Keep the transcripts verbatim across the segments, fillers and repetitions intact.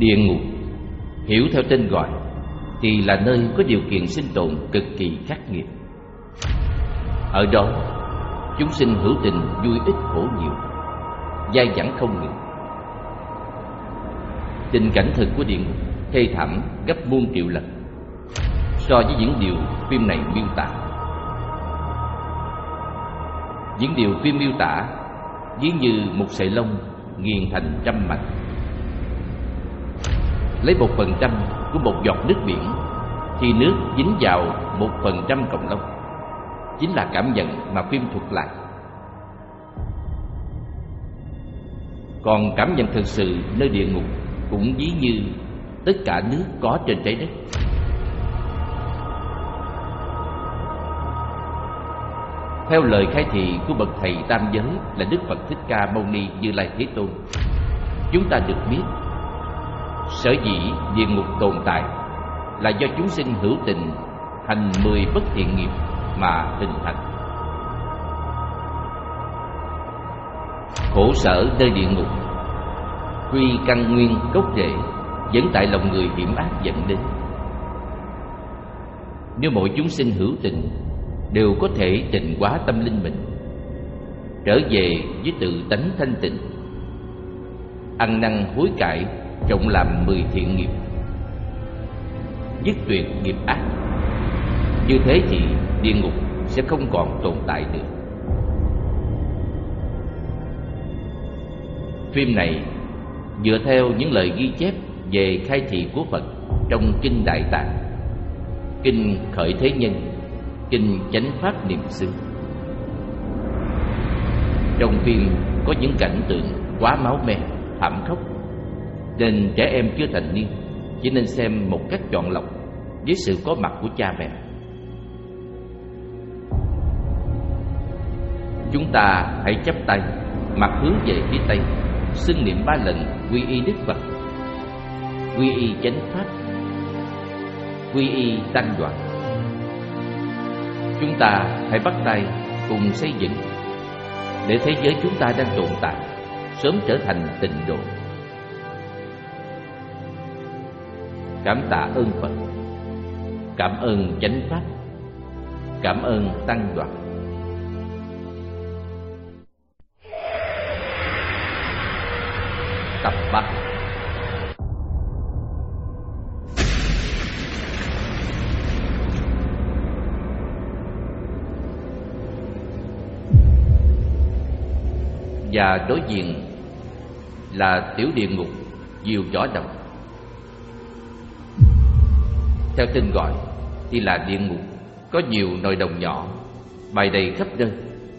Địa ngục, hiểu theo tên gọi, thì là nơi có điều kiện sinh tồn cực kỳ khắc nghiệt. Ở đó, chúng sinh hữu tình vui ít khổ nhiều, dai dẳng không ngừng. Tình cảnh thực của địa ngục thê thảm gấp muôn triệu lần so với những điều phim này miêu tả. Những điều phim miêu tả ví như một sợi lông nghiền thành trăm mảnh. Lấy một phần trăm của một giọt nước biển thì nước dính vào một phần trăm cọng lông, chính là cảm nhận mà phim thuật lại. Còn cảm nhận thực sự nơi địa ngục cũng ví như tất cả nước có trên trái đất. Theo lời khai thị của bậc thầy tam giới là Đức Phật Thích Ca Mâu Ni Như Lai Thế Tôn, chúng ta được biết sở dĩ địa ngục tồn tại là do chúng sinh hữu tình hành mười bất thiện nghiệp mà hình thành. Khổ sở nơi địa ngục quy căn nguyên gốc rễ vẫn tại lòng người hiểm ác dẫn đến. Nếu mỗi chúng sinh hữu tình đều có thể tịnh hóa tâm linh mình, trở về với tự tánh thanh tịnh, ăn năn hối cải, trọng làm mười thiện nghiệp, dứt tuyệt nghiệp ác, như thế thì địa ngục sẽ không còn tồn tại nữa. Phim này dựa theo những lời ghi chép về khai thị của Phật trong Kinh Đại Tạng, Kinh Khởi Thế Nhân, Kinh Chánh Pháp Niệm Xứ. Trong phim có những cảnh tượng quá máu me, thảm khốc, nên trẻ em chưa thành niên chỉ nên xem một cách chọn lọc với sự có mặt của cha mẹ. Chúng ta hãy chắp tay, mặt hướng về phía Tây, xưng niệm ba lần quy y Đức Phật, quy y Chánh Pháp, quy y Tăng Đoàn. Chúng ta hãy bắt tay cùng xây dựng để thế giới chúng ta đang tồn tại sớm trở thành tịnh độ. Cảm tạ ơn Phật, cảm ơn Chánh Pháp, cảm ơn Tăng Đoàn. Tập ba. Và đối diện là tiểu địa ngục Diều Võ Đồng. Theo tên gọi thì là địa ngục có nhiều nồi đồng nhỏ bày đầy khắp nơi.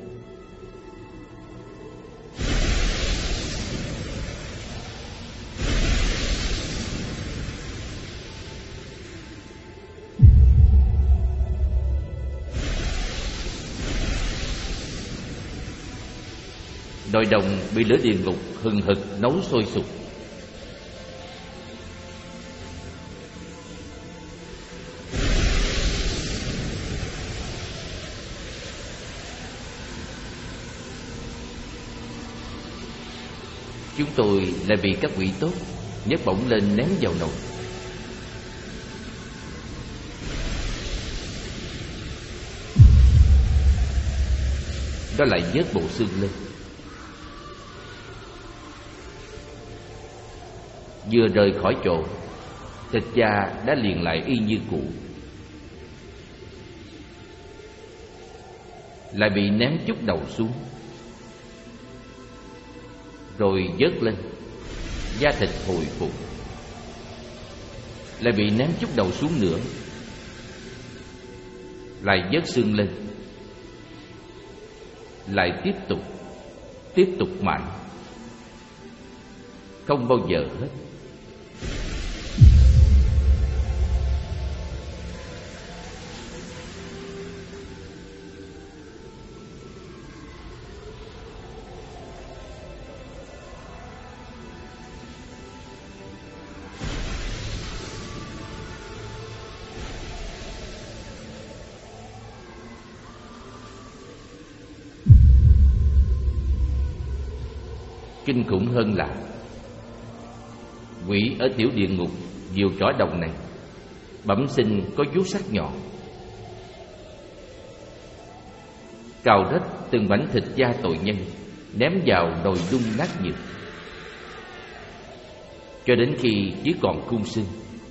Nồi đồng bị lửa địa ngục hừng hực nấu sôi sục. Chúng tôi lại bị các quỷ tốt nhấc bổng lên ném vào nồi. Đó lại vớt bộ xương lên. Vừa rời khỏi chỗ, thịt da đã liền lại y như cũ, lại bị ném chút đầu xuống, rồi vớt lên, da thịt hồi phục, lại bị ném chút đầu xuống nữa, lại vớt xương lên, lại tiếp tục, tiếp tục mãi, không bao giờ hết. Kinh khủng hơn là Quỷ ở tiểu địa ngục diều chỏ đồng này bẩm sinh có vuốt sắc nhọn, cào rách từng mảnh thịt da tội nhân, ném vào nồi đun nát nhừ, cho đến khi chỉ còn khung xương.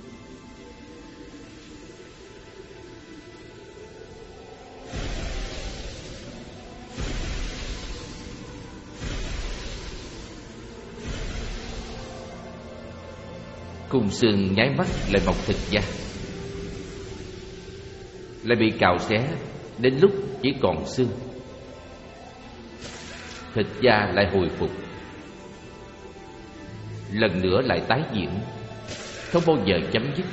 Khung xương nháy mắt lại mọc thịt da, lại bị cào xé đến lúc chỉ còn xương. Thịt da lại hồi phục, lần nữa lại tái diễn, không bao giờ chấm dứt.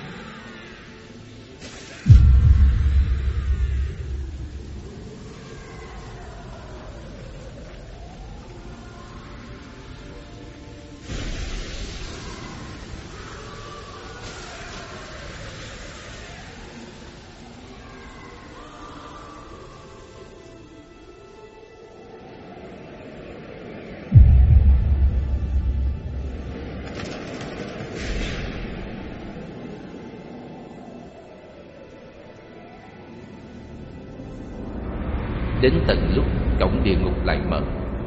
Đến tận lúc cổng địa ngục lại mở,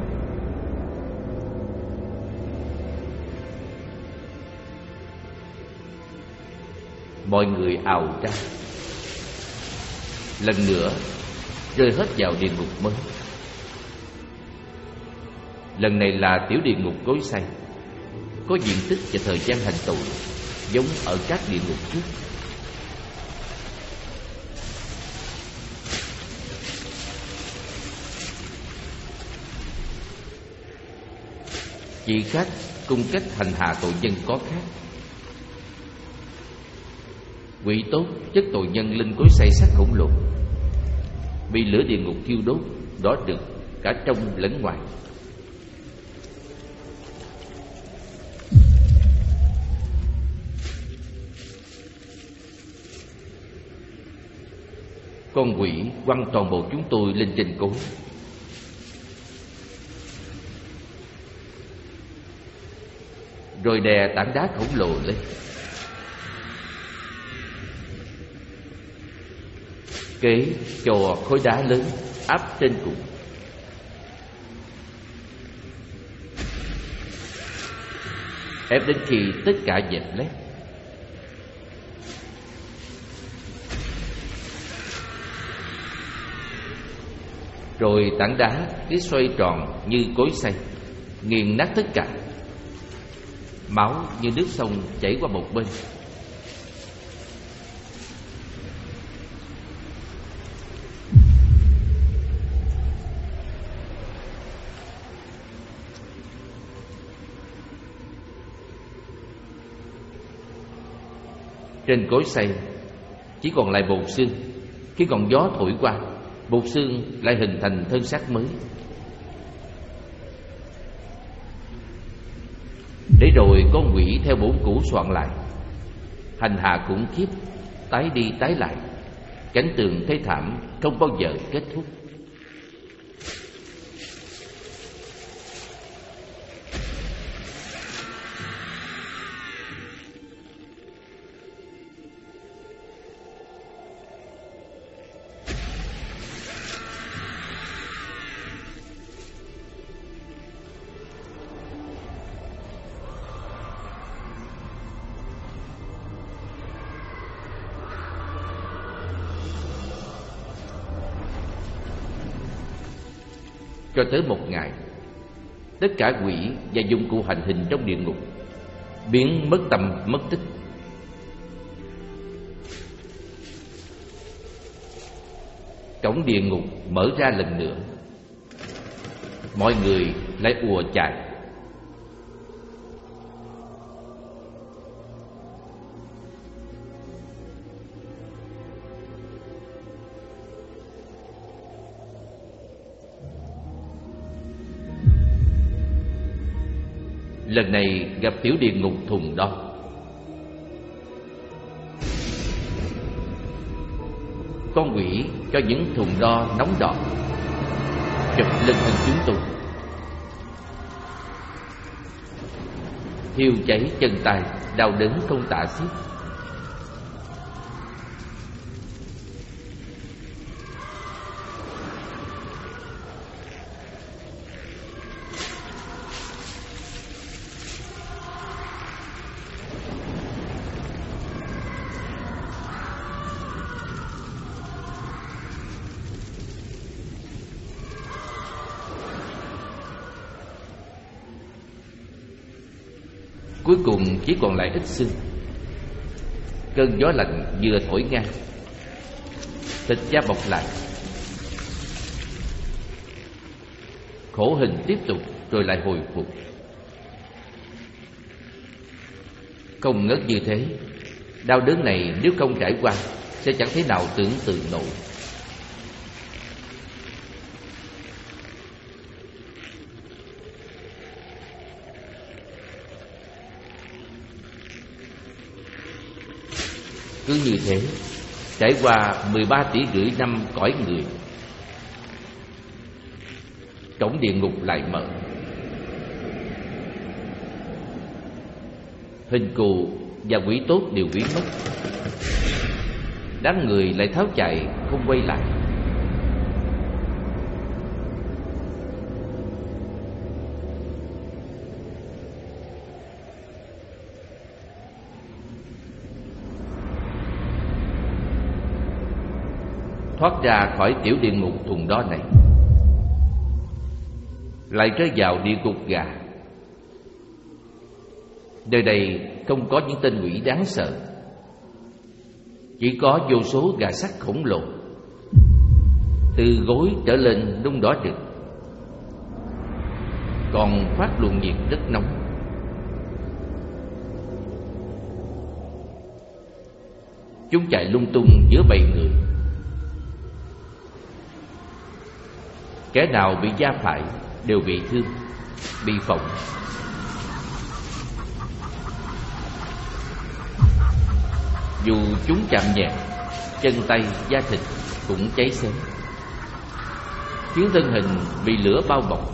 mọi người ào ra, lần nữa rơi hết vào địa ngục mới. Lần này là tiểu địa ngục gối xay, có diện tích và thời gian hành tù giống ở các địa ngục trước. Chỉ khác cung cách hành hạ tội nhân có khác. Quỷ tốt chất tội nhân lên cối xay sắt khổng lồ, bị lửa địa ngục thiêu đốt, đỏ rực cả trong lẫn ngoài. Con quỷ quăng toàn bộ chúng tôi lên trên cối, rồi đè tảng đá khổng lồ lên. Kế cho khối đá lớn áp trên cùng, ép đến khi tất cả dẹp lép. Rồi tảng đá cứ xoay tròn như cối xay, nghiền nát tất cả. Máu như nước sông chảy qua một bên. Trên cối xay chỉ còn lại bột xương. Khi còn gió thổi qua, bột xương lại hình thành thân xác mới. Để rồi con quỷ theo bổn cũ soạn lại, hành hạ khủng khiếp, tái đi tái lại, cảnh tượng thê thảm không bao giờ kết thúc. Cho tới một ngày, tất cả quỷ và dụng cụ hành hình trong địa ngục biến mất tầm mất tích. Cổng địa ngục mở ra lần nữa, mọi người lại ùa chạy. Lần này gặp tiểu địa ngục thùng đo. Con quỷ cho những thùng đo nóng đỏ chụp lên thân chúng tôi. thiêu cháy chân tay, đau đớn không tả xiết. Cuối cùng chỉ còn lại ít xương. Cơn gió lạnh vừa thổi ngang, thịt da bọc lại. Khổ hình tiếp tục rồi lại hồi phục. Không ngớt như thế, đau đớn này nếu không trải qua sẽ chẳng thể nào tưởng tượng nổi. Cứ như thế, trải qua mười ba tỷ rưỡi năm cõi người, cổng địa ngục lại mở. Hình cù và quỷ tốt đều biến mất. Đám người lại tháo chạy không quay lại. Thoát ra khỏi tiểu địa ngục thùng đó này, lại rơi vào địa ngục gà. Nơi đây không có những tên quỷ đáng sợ, chỉ có vô số gà sắt khổng lồ, từ gối trở lên nung đỏ rực, còn phát luồng nhiệt rất nóng. Chúng chạy lung tung giữa bầy người. Kẻ nào bị va phải đều bị thương, bị phỏng. Dù chúng chạm nhẹ, chân tay, da thịt cũng cháy xém, khiến thân hình bị lửa bao bọc.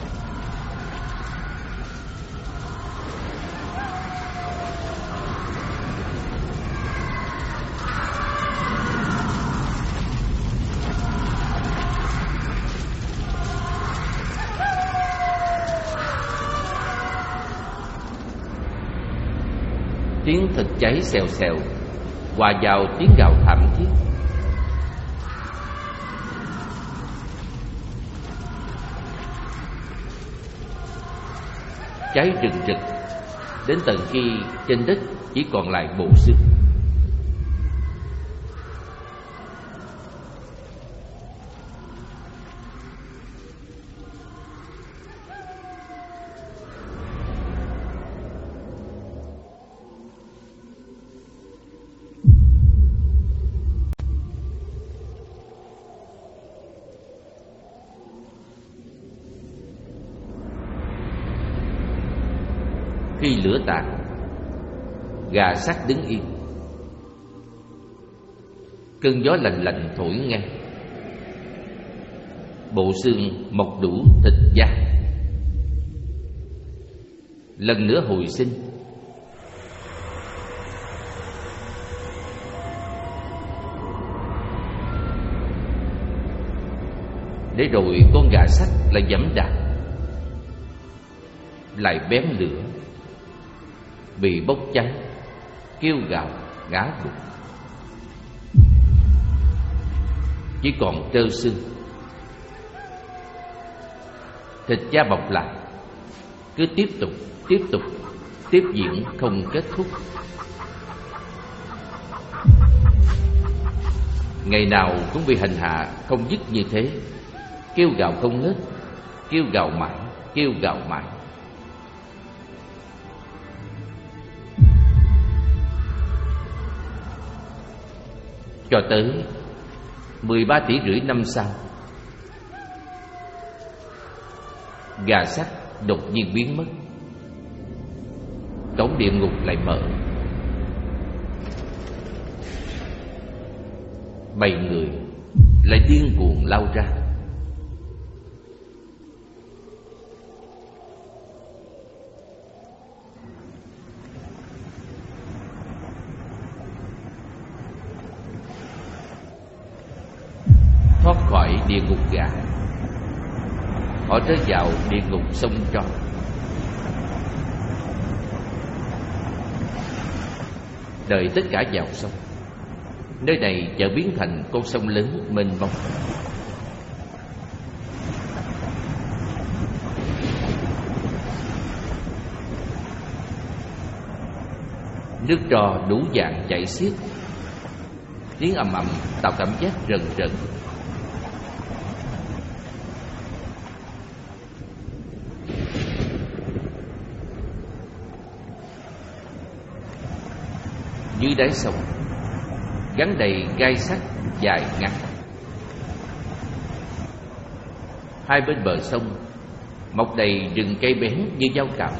Tiếng thịt cháy xèo xèo hòa vào tiếng gào thảm thiết. Cháy rừng rực đến tận khi trên đất chỉ còn lại bộ xương. Khi lửa tàn, gà sắt đứng yên. Cơn gió lạnh lạnh thổi ngang. Bộ xương mọc đủ thịt da, lần nữa hồi sinh. Để rồi con gà sắt lại giẫm đạp, lại bén lửa, bị bốc cháy, kêu gào ngã gục. Chỉ còn trơ xương, thịt da bọc lại, cứ tiếp tục, tiếp tục, tiếp diễn không kết thúc. Ngày nào cũng bị hành hạ không dứt như thế, kêu gào không ngớt, kêu gào mãi, kêu gào mãi. Cho tới mười ba tỷ rưỡi năm sau, gà sắt đột nhiên biến mất. Cổng địa ngục lại mở. Bầy người lại điên cuồng lao ra. thoát khỏi địa ngục gà. Họ rơi vào địa ngục sông Tro. Đợi tất cả vào sông, nơi này chợt biến thành con sông lớn mênh mông. Nước trò đủ dạng chảy xiết, tiếng ầm ầm tạo cảm giác rần rần. Dưới đáy sông gắn đầy gai sắt dài ngắn. Hai bên bờ sông mọc đầy rừng cây bén như dao cạo.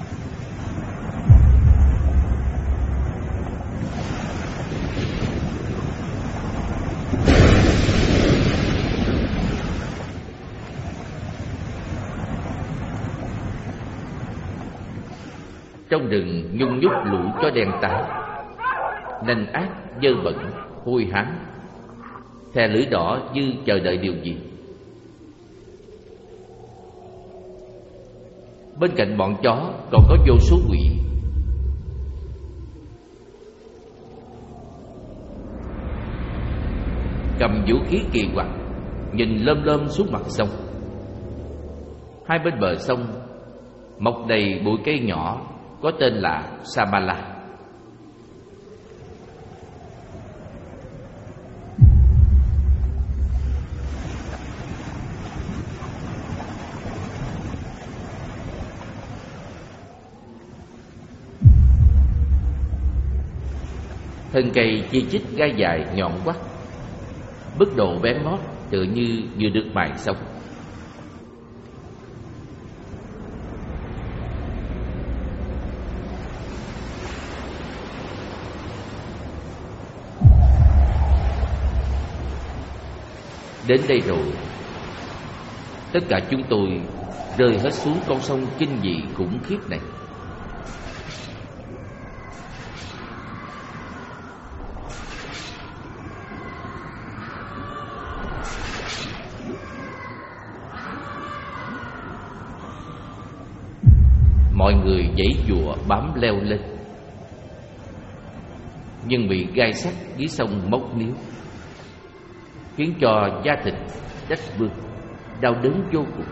Trong rừng nhung nhúc lũ chó đen tái, nanh ác, dơ bẩn, hôi hám, thè lưỡi đỏ như chờ đợi điều gì. Bên cạnh bọn chó còn có vô số quỷ. Cầm vũ khí kỳ quặc, nhìn lơm lơm xuống mặt sông. Hai bên bờ sông mọc đầy bụi cây nhỏ có tên là Samala. Thân cây chi chít gai dài nhọn quắt, bức độ bén mót tựa như vừa được mài xong. Đến đây rồi, tất cả chúng tôi rơi hết xuống con sông kinh dị khủng khiếp này. Mọi người giãy giụa bám leo lên, nhưng bị gai sắt dưới sông móc níu, khiến cho da thịt rách bươm, đau đớn vô cùng.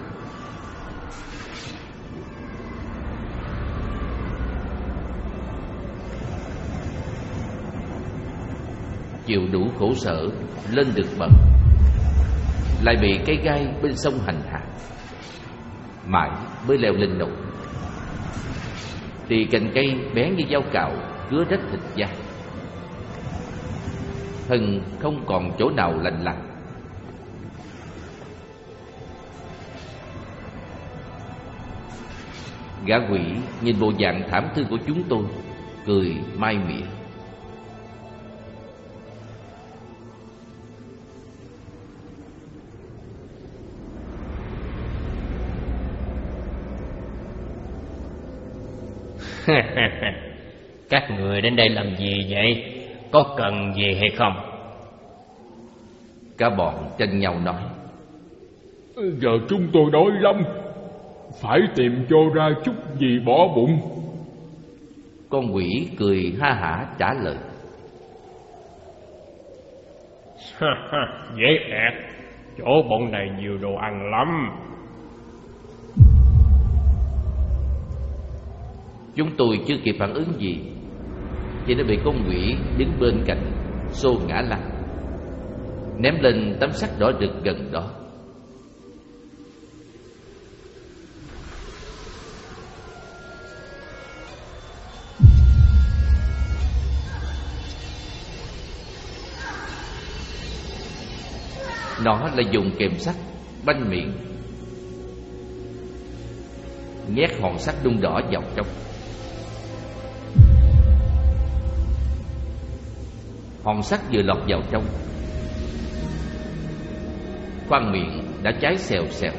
Chịu đủ khổ sở lên được bờ, lại bị cây gai bên sông hành hạ, mãi mới leo lên nổi. Thì cành cây bén như dao cạo cứa rách thịt da, thân không còn chỗ nào lành lặn. Gã quỷ nhìn bộ dạng thảm thương của chúng tôi, cười mai mỉa. Các người đến đây làm gì vậy? Có cần gì hay không? Cả bọn tranh nhau nói. Giờ chúng tôi đói lắm, phải tìm cho ra chút gì bỏ bụng. Con quỷ cười ha hả trả lời. Dễ ẹt, chỗ bọn này nhiều đồ ăn lắm. Chúng tôi chưa kịp phản ứng gì thì đã bị con quỷ đứng bên cạnh xô ngã lăn, ném lên tấm sắt đỏ rực gần đó. Nó là dùng kềm sắt banh miệng, nhét hòn sắt đun đỏ vào trong. Hòn sắt vừa lọt vào trong, khoang miệng đã cháy xèo xèo.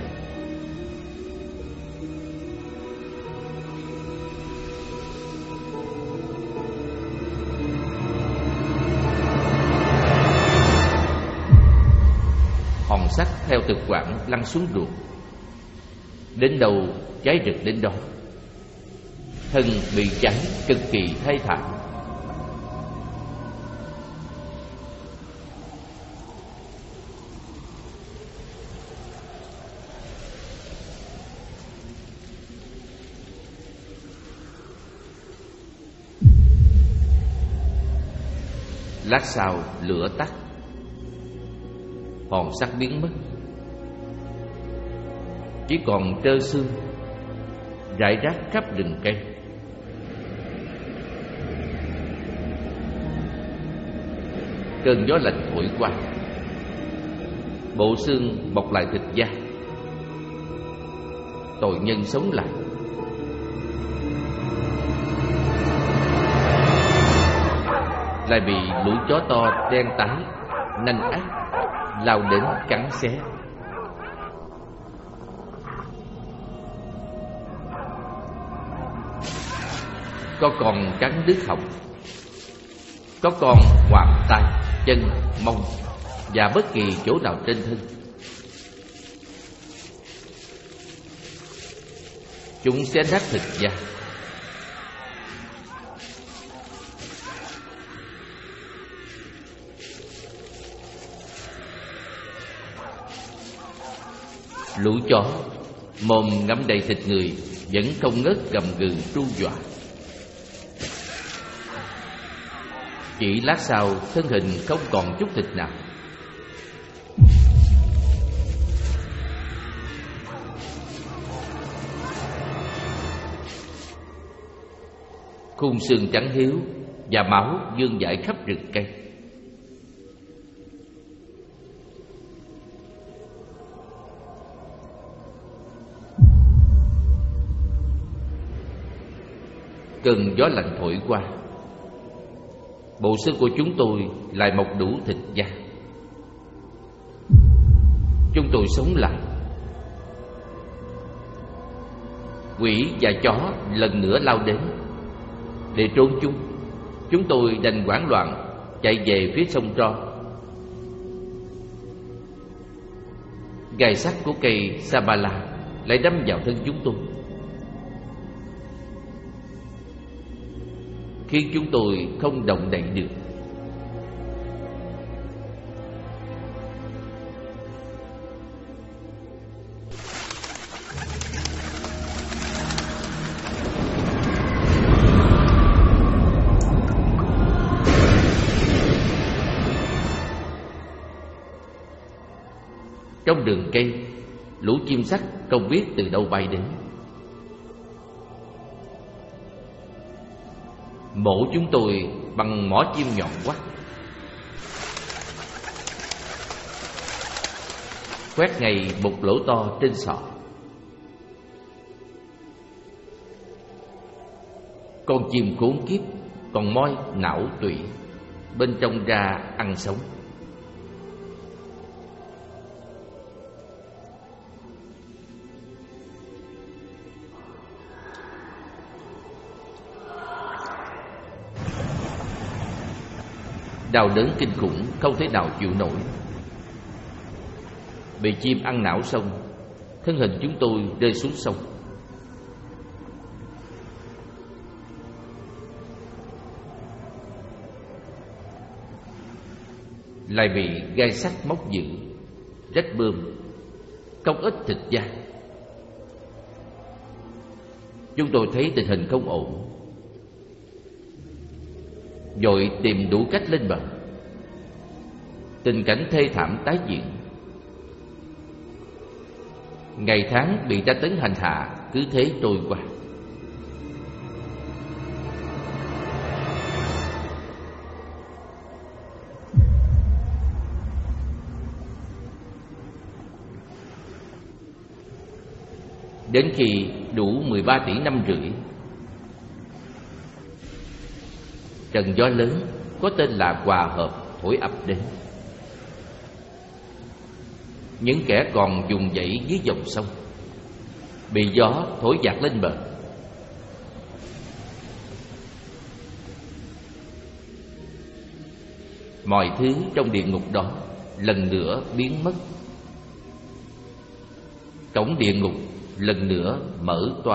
Hòn sắt theo thực quản lăn xuống ruộng. Đến đâu cháy rực đến đó. Thân bị cháy cực kỳ thê thảm. Lát sau lửa tắt, hòn sắt biến mất, chỉ còn trơ xương rải rác khắp rừng cây. Cơn gió lạnh thổi qua, bộ xương bọc lại thịt da. Tội nhân sống lại. Lại bị lũ chó to đen tái nanh ác lao đến cắn xé. Có con cắn đứt họng, có con ngoạm tay, chân, mông và bất kỳ chỗ nào trên thân. Chúng xé nát thịt da. Lũ chó mồm ngậm đầy thịt người vẫn không ngớt gầm gừ tru dọa. Chỉ lát sau, thân hình không còn chút thịt nào. Khung xương trắng hiếu và máu vương vãi khắp rừng cây. Cơn gió lạnh thổi qua, bộ xương của chúng tôi lại mọc đủ thịt da. Chúng tôi sống lại. Quỷ và chó lần nữa lao đến. Để trốn chúng, chúng tôi đành hoảng loạn chạy về phía sông Tro. Gai sắt của cây Sabala lại đâm vào thân chúng tôi, khiến chúng tôi không động đậy được. Trong rừng cây, lũ chim sắt không biết từ đâu bay đến. Mổ chúng tôi bằng mỏ chim nhọn quắt, quét ngay một lỗ to trên sọ. Con chim khốn kiếp còn moi não tủy, bên trong ra ăn sống. Đau đớn kinh khủng không thể nào chịu nổi. Bị chim ăn não xong, thân hình chúng tôi rơi xuống sông. Lại bị gai sắt móc giữ, rách bươm, không ít thịt da. Chúng tôi thấy tình hình không ổn, vội tìm đủ cách lên bờ. Tình cảnh thê thảm tái diễn. Ngày tháng bị tra tấn hành hạ cứ thế trôi qua. Đến khi đủ mười ba tỷ năm rưỡi, trận gió lớn có tên là Hòa Hợp thổi ập đến. Những kẻ còn vùng vẫy dưới dòng sông bị gió thổi dạt lên bờ. Mọi thứ trong địa ngục đó lần nữa biến mất, cổng địa ngục lần nữa mở toang.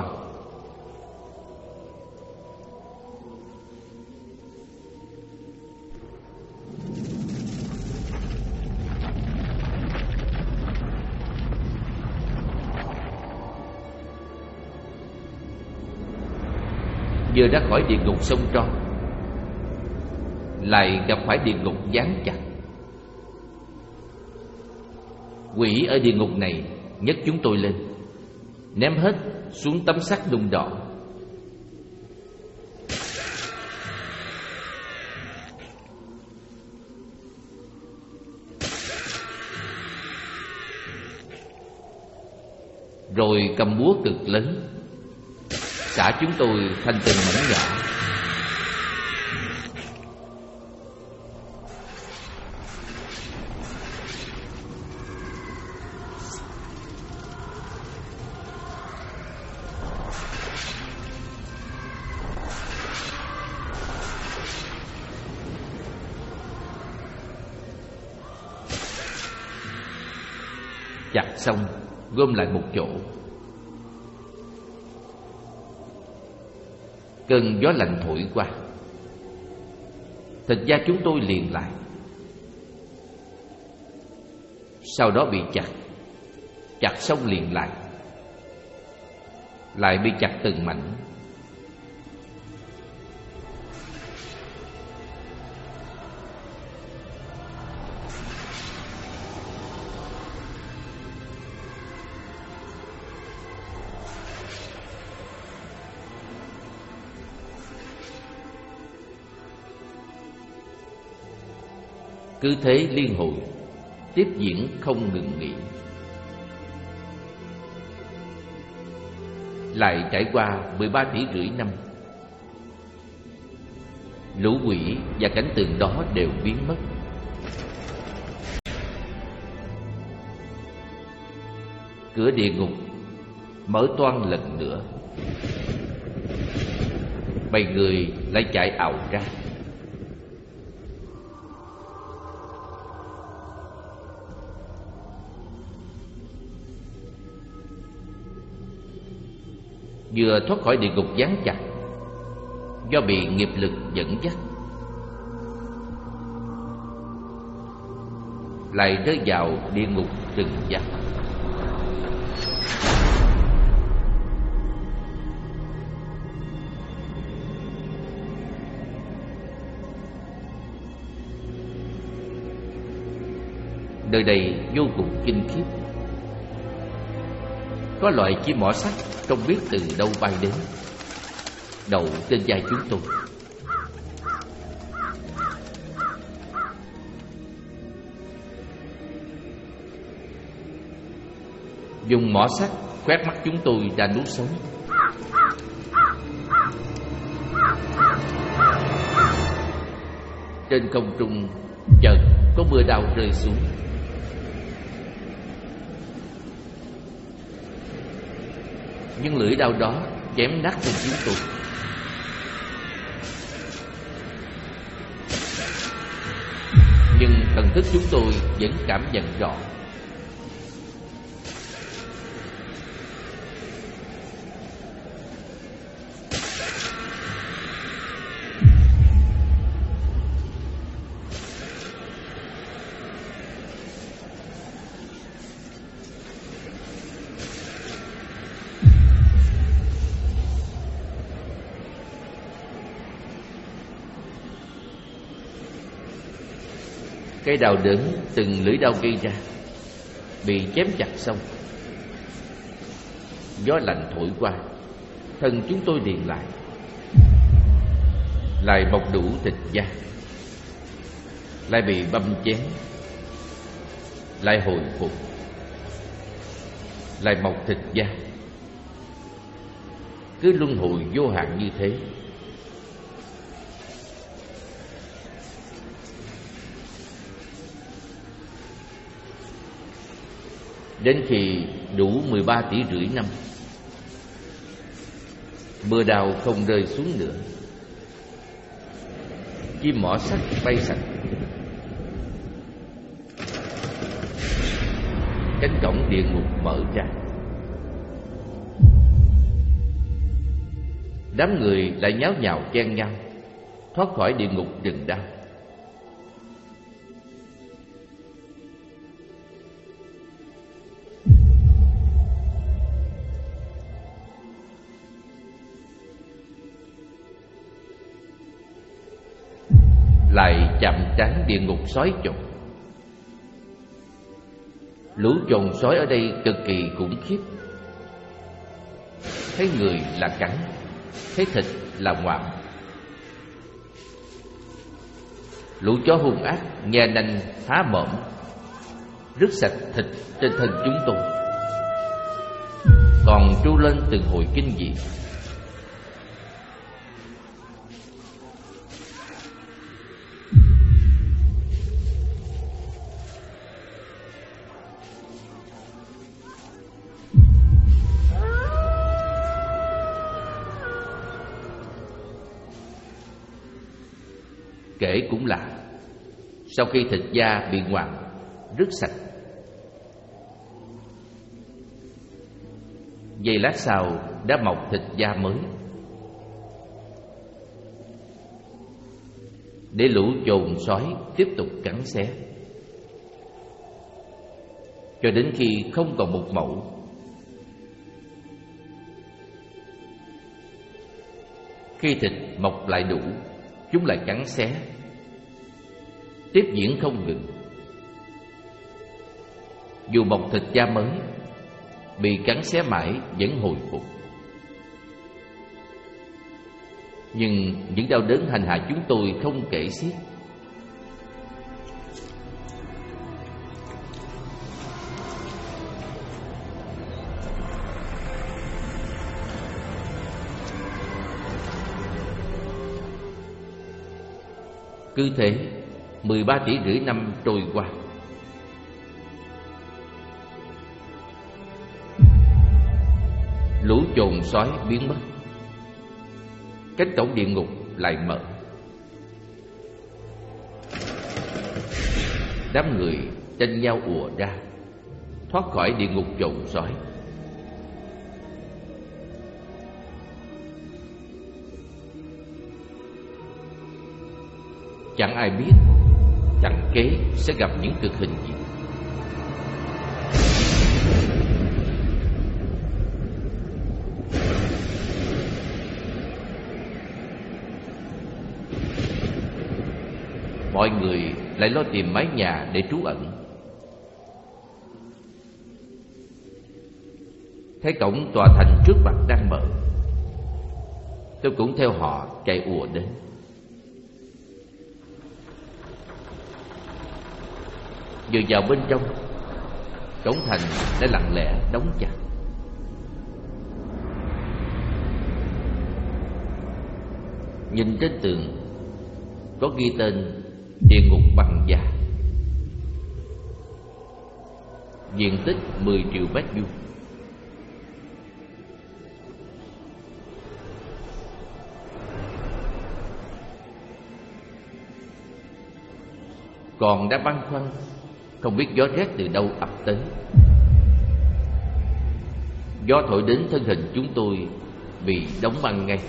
Vừa ra khỏi địa ngục sông Tron, lại gặp phải địa ngục giáng chặt. Quỷ ở địa ngục này nhấc chúng tôi lên, ném hết xuống tấm sắt nung đỏ. Rồi cầm búa cực lớn xả chúng tôi thành từng mảnh nhỏ. Chặt xong gom lại một chỗ. Cơn gió lạnh thổi qua, thịt da chúng tôi liền lại. Sau đó bị chặt, chặt xong liền lại, lại bị chặt từng mảnh. Cứ thế liên hồi, tiếp diễn không ngừng nghỉ. Lại trải qua mười ba tỷ rưỡi năm, lũ quỷ và cảnh tượng đó đều biến mất. Cửa địa ngục mở toang lần nữa. Bầy người lại chạy ào ra. Vừa thoát khỏi địa ngục giáng chặt, do bị nghiệp lực dẫn dắt, lại rơi vào địa ngục trừng giác. Nơi đây vô cùng kinh khiếp. Có loại chim mỏ sắt không biết từ đâu bay đến, đậu trên vai chúng tôi. Dùng mỏ sắt quét mắt chúng tôi ra nuốt sống. Trên không trung chợt có mưa đao rơi xuống. Nhưng lưỡi đao đó chém nát trên chúng tôi. Nhưng thần thức chúng tôi vẫn cảm nhận rõ. Cái đau đớn từng lưỡi đao gây ra bị chém chặt xong, gió lạnh thổi qua, thân chúng tôi liền lại, lại bọc đủ thịt da, lại bị băm chém, lại hồi phục, lại mọc thịt da, cứ luân hồi vô hạn như thế. Đến khi đủ mười ba tỷ rưỡi năm, mưa đào không rơi xuống nữa, chim mỏ sắt bay sạch, cánh cổng địa ngục mở ra. Đám người lại nháo nhào chen nhau thoát khỏi địa ngục rừng đau. Lại chạm trán địa ngục sói chồn. Lũ chồn sói ở đây cực kỳ khủng khiếp. Thấy người là cắn, thấy thịt là ngoạm. Lũ chó hung ác nhe nanh há mồm rứt sạch thịt trên thân chúng tôi, còn tru lên từng hồi kinh dị. Kể cũng lạ, sau khi thịt da bị ngoạm rứt sạch, giây lát sau đã mọc thịt da mới, để lũ chồn sói tiếp tục cắn xé, cho đến khi không còn một mẩu. Khi thịt mọc lại đủ, chúng lại cắn xé, tiếp diễn không ngừng. Dù mọc thịt da mới, bị cắn xé mãi vẫn hồi phục. Nhưng những đau đớn hành hạ chúng tôi không kể xiết. Cứ thế, mười ba tỷ rưỡi năm trôi qua. Lũ chồn sói biến mất, cánh cổng địa ngục lại mở. Đám người tranh nhau ùa ra, thoát khỏi địa ngục chồn sói. Chẳng ai biết chẳng kế sẽ gặp những cực hình gì. Mọi người lại lo tìm mái nhà để trú ẩn. Thấy cổng tòa thành trước mặt đang mở, tôi cũng theo họ chạy ùa đến. Vừa vào bên trong, cổng thành đã lặng lẽ đóng chặt. Nhìn trên tường có ghi tên địa ngục bằng da, diện tích mười triệu mét vuông. Còn đã băn khoăn không biết gió rét từ đâu ập tới. Gió thổi đến thân hình chúng tôi bị đóng băng ngay.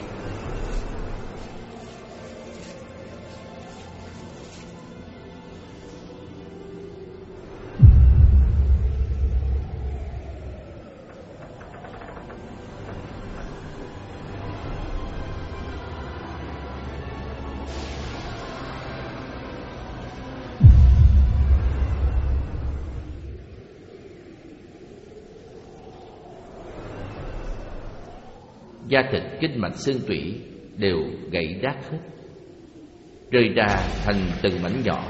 Da thịt, kinh mạch, xương tủy đều gãy rát hết, rơi ra thành từng mảnh nhỏ.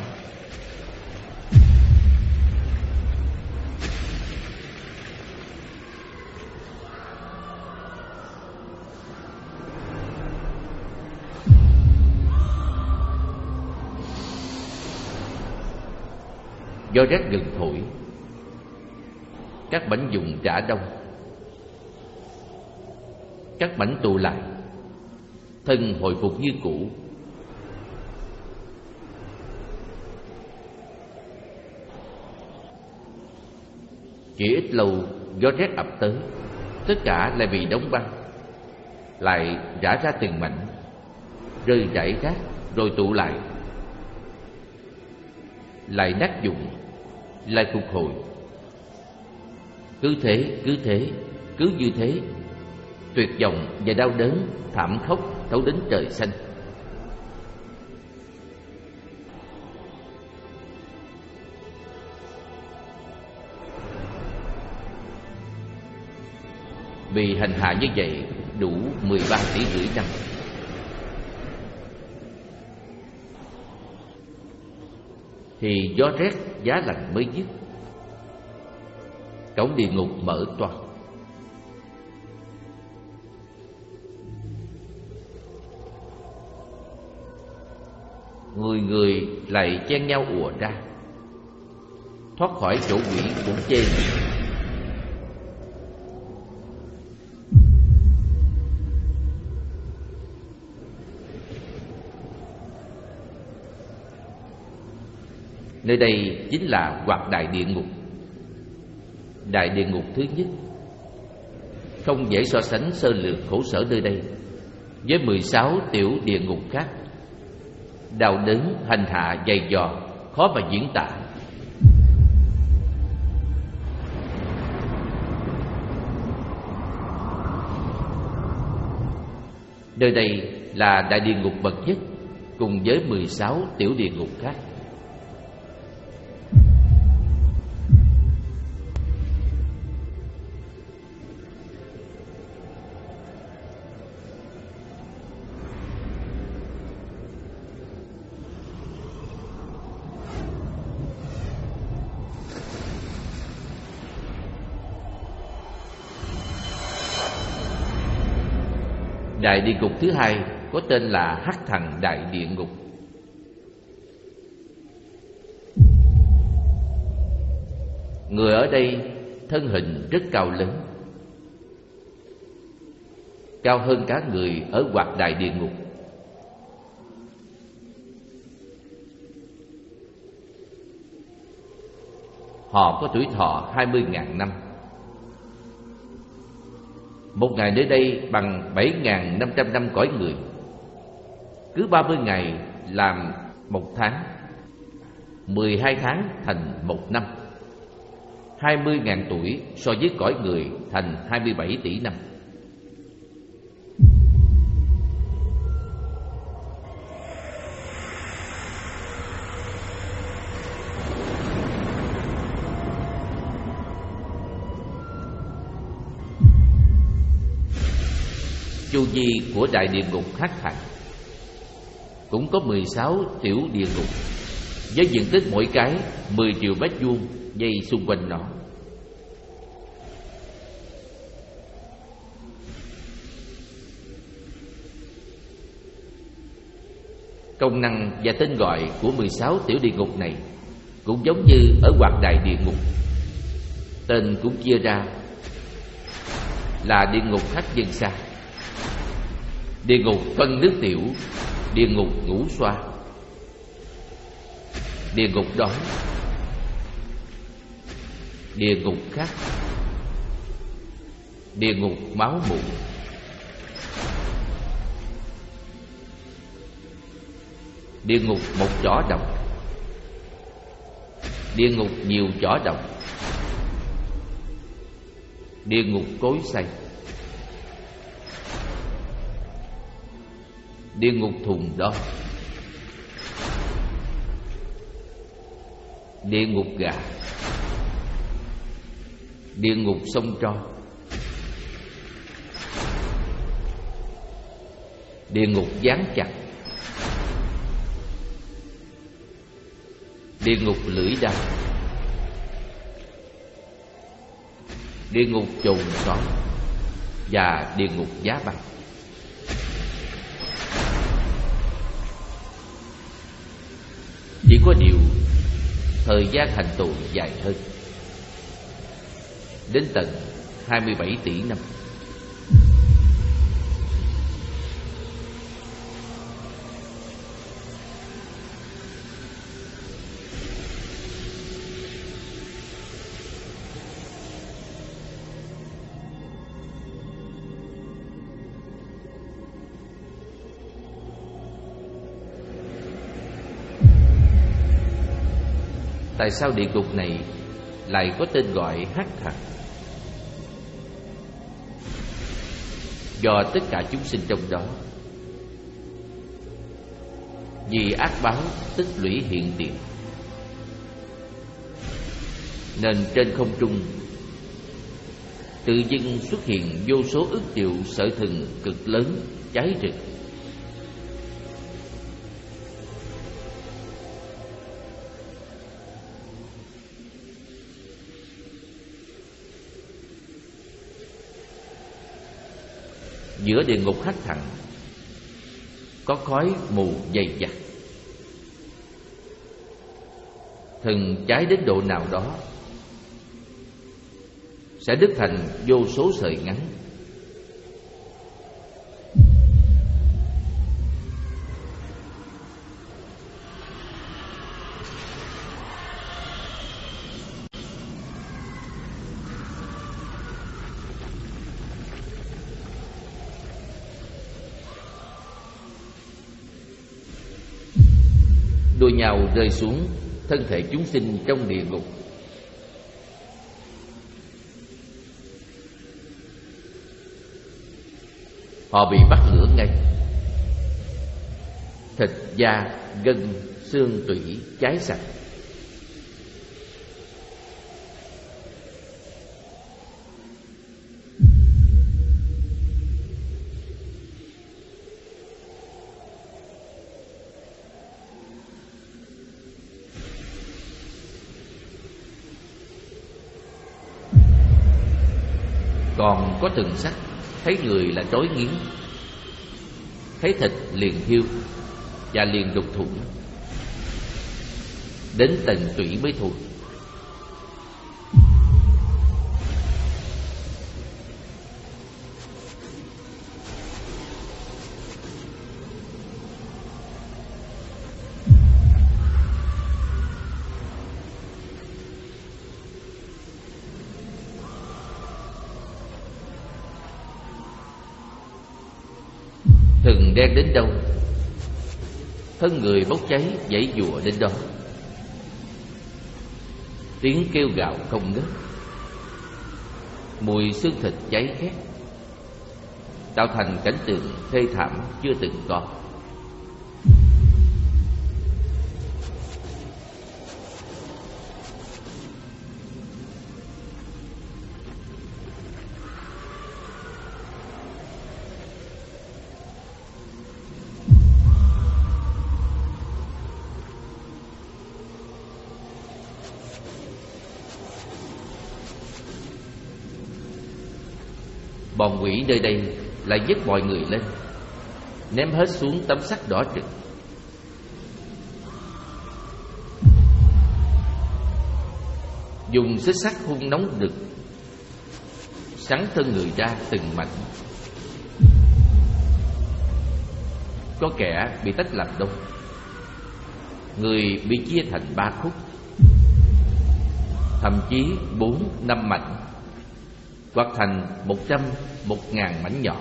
Do rét gần thổi, các mảnh vùng rã đông, các mảnh tụ lại, thân hồi phục như cũ. Chỉ ít lâu, gió rét ập tới, tất cả lại bị đóng băng. lại rã ra từng mảnh, rơi rải rác rồi tụ lại, lại nát vụn, lại phục hồi. Cứ thế, cứ thế, cứ như thế, tuyệt vọng và đau đớn thảm khốc thấu đến trời xanh. Vì hành hạ như vậy đủ mười ba tỷ rưỡi năm. Thì gió rét giá lạnh mới dứt, cổng địa ngục mở toang. Người người lại chen nhau ùa ra, thoát khỏi chỗ quỷ cũng chê. Nơi đây chính là Hoạt Đại Địa Ngục. Đại địa ngục thứ nhất không dễ so sánh sơ lược khổ sở nơi đây với mười sáu tiểu địa ngục khác. Đau đớn, hành hạ, dày dò, khó mà diễn tả. Nơi đây là đại địa ngục bậc nhất, cùng với mười sáu tiểu địa ngục khác. Đại địa ngục thứ hai có tên là Hắc Thần Đại Địa Ngục. Người ở đây thân hình rất cao lớn, cao hơn cả người ở Hoạt Đại Địa Ngục. Họ có tuổi thọ hai mươi nghìn năm. Một ngày nơi đây bằng bảy nghìn năm trăm năm cõi người. Cứ ba mươi ngày làm một tháng, mười hai tháng thành một năm. Hai mươi nghìn tuổi so với cõi người thành hai mươi bảy tỷ năm. Chu vi của đại địa ngục Hắc Thần cũng có mười sáu tiểu địa ngục, với diện tích mỗi cái mười triệu mét vuông dây xung quanh nó. Công năng và tên gọi của mười sáu tiểu địa ngục này cũng giống như ở Hoạt Đại Địa Ngục. Tên cũng chia ra là địa ngục Hắc Dân Sa, địa ngục phân nước tiểu, địa ngục ngũ xoa, địa ngục đói, địa ngục khát, địa ngục máu mủ, địa ngục một chỏ độc, địa ngục nhiều chỏ độc, địa ngục cối xay, địa ngục thùng đo, địa ngục gà, địa ngục sông tro, địa ngục dán chặt, địa ngục lưỡi đao, địa ngục chồn sỏi và địa ngục giá băng. Chỉ có điều thời gian hành tù dài hơn, đến tận hai mươi bảy tỷ năm. tại sao địa ngục này lại có tên gọi hắc thần? Do tất cả chúng sinh trong đó vì ác báo tích lũy hiện tiền, nên trên không trung tự dưng xuất hiện vô số ức triệu sợi thừng cực lớn cháy rực. Giữa địa ngục hắc thẳng có khói mù dày đặc, thừng cháy đến độ nào đó sẽ đứt thành vô số sợi ngắn. Đua nhau rơi xuống thân thể chúng sinh trong địa ngục. Họ bị bắt lửa ngay, thịt da, gân, xương tủy cháy sạch. Còn có từng sắc, thấy người là trói nghiến, thấy thịt liền hiu và liền đục thủng, đến tận tủy mới thôi. Thừng đen đến đâu, thân người bốc cháy giãy giụa đến đó. Tiếng kêu gào không ngớt, mùi xương thịt cháy khét, tạo thành cảnh tượng thê thảm chưa từng có. Bọn quỷ nơi đây lại nhấc mọi người lên, ném hết xuống tấm sắt đỏ rực. Dùng xích sắt hun nóng đực, sắn thân người ra từng mảnh. Có kẻ bị tách làm đôi, người bị chia thành ba khúc, thậm chí bốn năm mảnh, hoặc thành một trăm, một ngàn mảnh nhỏ.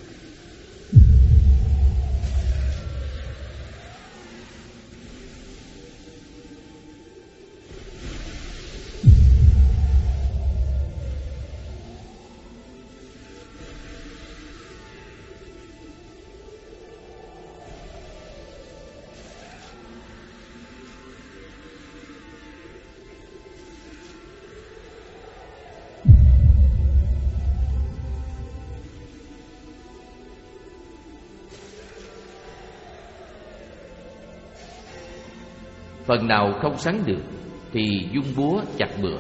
Phần nào không sắn được thì dung búa chặt bừa,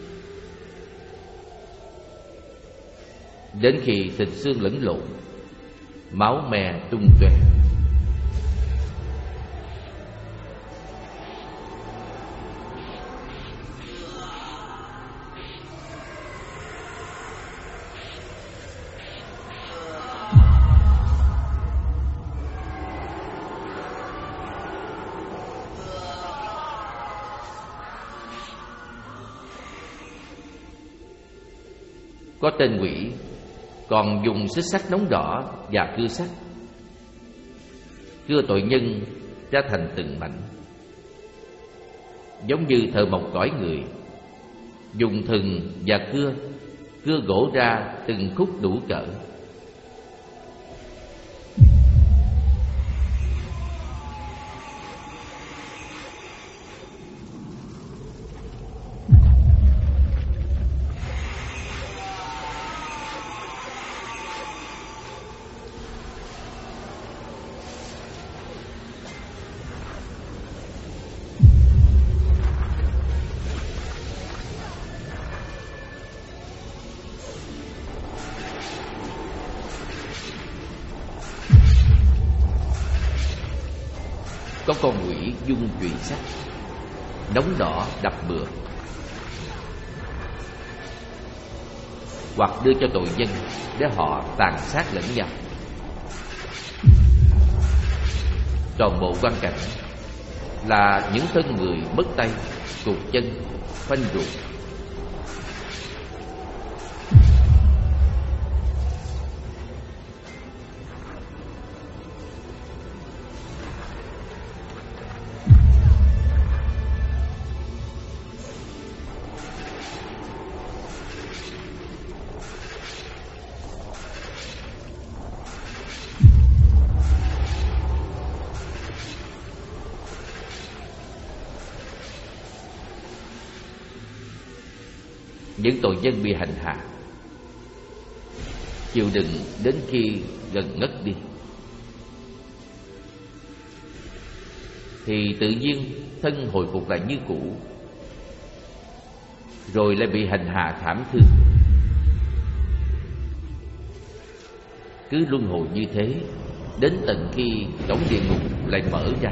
đến khi thịt xương lẫn lộn, máu me tung tóe. Có tên quỷ còn dùng xích sắt nóng đỏ và cưa sắt, cưa tội nhân ra thành từng mảnh, giống như thợ mộc cõi người, dùng thừng và cưa cưa gỗ ra từng khúc đủ cỡ. Có con quỷ dung chùy sắt, đống đỏ đập bừa, hoặc đưa cho tội dân để họ tàn sát lẫn nhau. Toàn bộ quan cảnh là những thân người mất tay, cụt chân, phanh ruột. Những tội nhân bị hành hạ chịu đựng đến khi gần ngất đi, thì tự nhiên thân hồi phục lại như cũ, rồi lại bị hành hạ thảm thương. Cứ luân hồi như thế đến tận khi cổng địa ngục lại mở ra.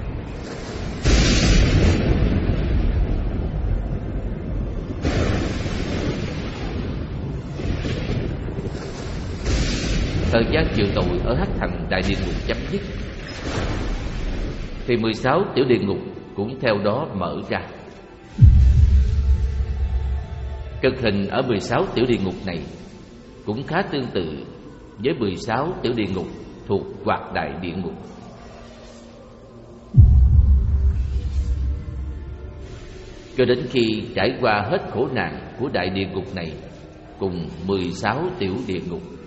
Thời gian chịu tội ở Hắc Thành Đại Địa Ngục chấm dứt, thì mười sáu tiểu địa ngục cũng theo đó mở ra. Cực hình ở mười sáu tiểu địa ngục này cũng khá tương tự với mười sáu tiểu địa ngục thuộc Hoạt Đại Địa Ngục. Cho đến khi trải qua hết khổ nạn của đại địa ngục này cùng mười sáu tiểu địa ngục,